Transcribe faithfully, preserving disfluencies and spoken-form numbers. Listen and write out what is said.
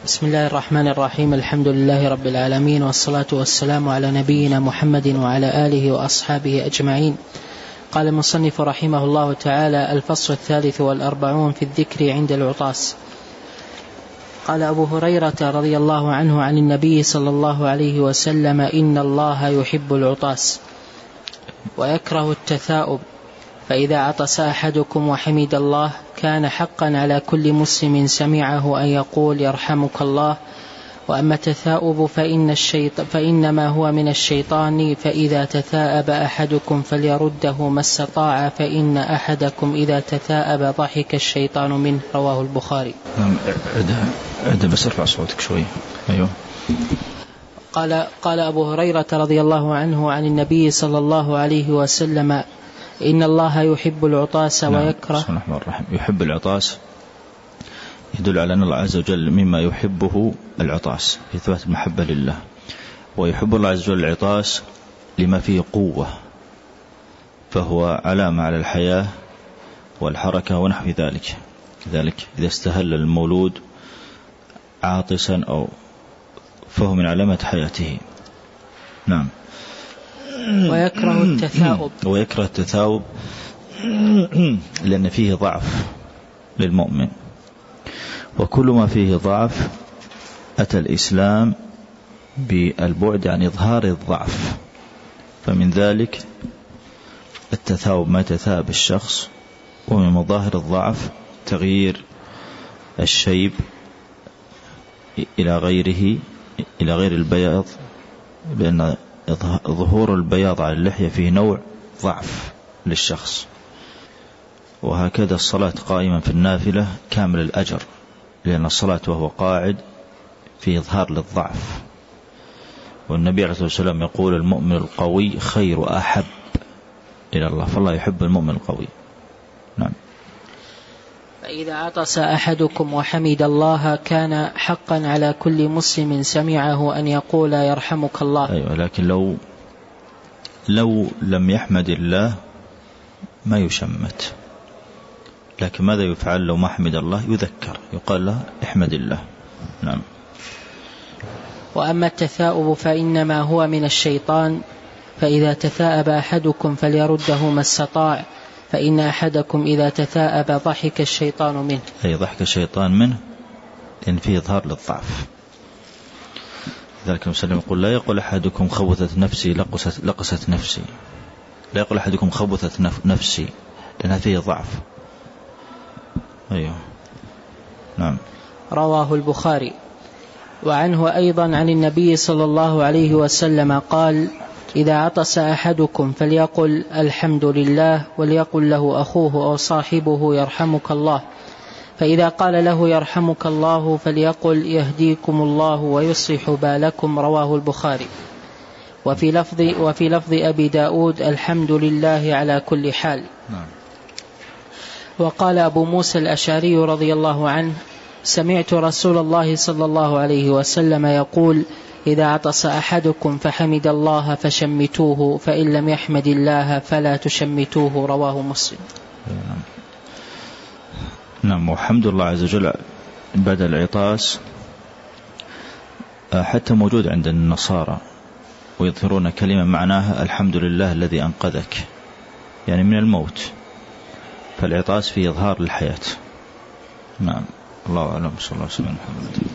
بسم الله الرحمن الرحيم. الحمد لله رب العالمين، والصلاة والسلام على نبينا محمد وعلى آله وأصحابه أجمعين. قال المصنف رحمه الله تعالى: الفصل الثالث والأربعون في الذكر عند العطاس. قال أبو هريرة رضي الله عنه عن النبي صلى الله عليه وسلم: إن الله يحب العطاس ويكره التثاؤب، فإذا عطس أحدكم وحمد الله كان حقا على كل مسلم سمعه أن يقول يرحمك الله. وأما التثاؤب فإن الشيط... فإنما هو من الشيطان، فإذا تثاءب أحدكم فليرده ما استطاع، فإن أحدكم إذا تثاءب ضحك الشيطان منه. رواه البخاري. أعد بس ارفع صوتك شوي. أيوه. قال قال أبو هريرة رضي الله عنه عن النبي صلى الله عليه وسلم: إن الله يحب العطاس ويكره. بسم الله الرحمن الرحيم. يحب العطاس يدل على أن الله عز وجل مما يحبه العطاس، إثبات المحبة لله. ويحب الله عز وجل العطاس لما فيه قوة، فهو علامة على الحياة والحركة ونحو ذلك. ذلك إذا استهل المولود عاطسا أو فهو من علامة حياته. نعم. ويكره التثاؤب ويكره التثاؤب لأن فيه ضعف للمؤمن، وكل ما فيه ضعف أتى الإسلام بالبعد عن إظهار الضعف، فمن ذلك التثاؤب ما يتثاءب الشخص، ومن مظاهر الضعف تغيير الشيب إلى غيره إلى غير البياض، لأن ظهور البياض على اللحية فيه نوع ضعف للشخص. وهكذا الصلاة قائمة في النافلة كامل الأجر، لأن الصلاة وهو قاعد فيه إظهار للضعف. والنبي عليه الصلاة والسلام يقول: المؤمن القوي خير وأحب إلى الله، فالله يحب المؤمن القوي. نعم. فإذا عطس أحدكم وحمد الله كان حقا على كل مسلم سمعه أن يقول يرحمك الله. أيوة، لكن لو لو لم يحمد الله ما يشمت، لكن ماذا يفعل لو ما حمد الله؟ يذكر، يقال له احمد الله. نعم. وأما التثاؤب فإنما هو من الشيطان، فإذا تثاءب أحدكم فليرده ما استطاع، فإن أحدكم إذا تثاءب ضحك الشيطان منه. أي ضحك الشيطان منه، لأن فيه إظهار للضعف. ذلك المسلم يقول: لا يقول أحدكم خوثت نفسي لقست, لقست نفسي لا يقول أحدكم خوثت نفسي، لأنها فيه ضعف. أيوه. نعم. رواه البخاري. وعنه أيضا عن النبي صلى الله عليه وسلم قال: إذا عطس أحدكم فليقل الحمد لله، وليقل له أخوه أو صاحبه يرحمك الله. فإذا قال له يرحمك الله فليقل يهديكم الله ويصلح بالكم. رواه البخاري. وفي لفظ, وفي لفظ أبي داود: الحمد لله على كل حال. نعم. وقال أبو موسى الأشعري رضي الله عنه: سمعت رسول الله صلى الله عليه وسلم يقول: إذا عطس أحدكم فحمد الله فشمتوه، فإن لم يحمد الله فلا تشمتوه. رواه مسلم. نعم. وحمد الله عز وجل بعد العطاس حتى موجود عند النصارى، ويظهرون كلمة معناها الحمد لله الذي أنقذك، يعني من الموت. فالعطاس فيه إظهار للحياة. نعم. الله أعلم. صلى الله عليه وسلم.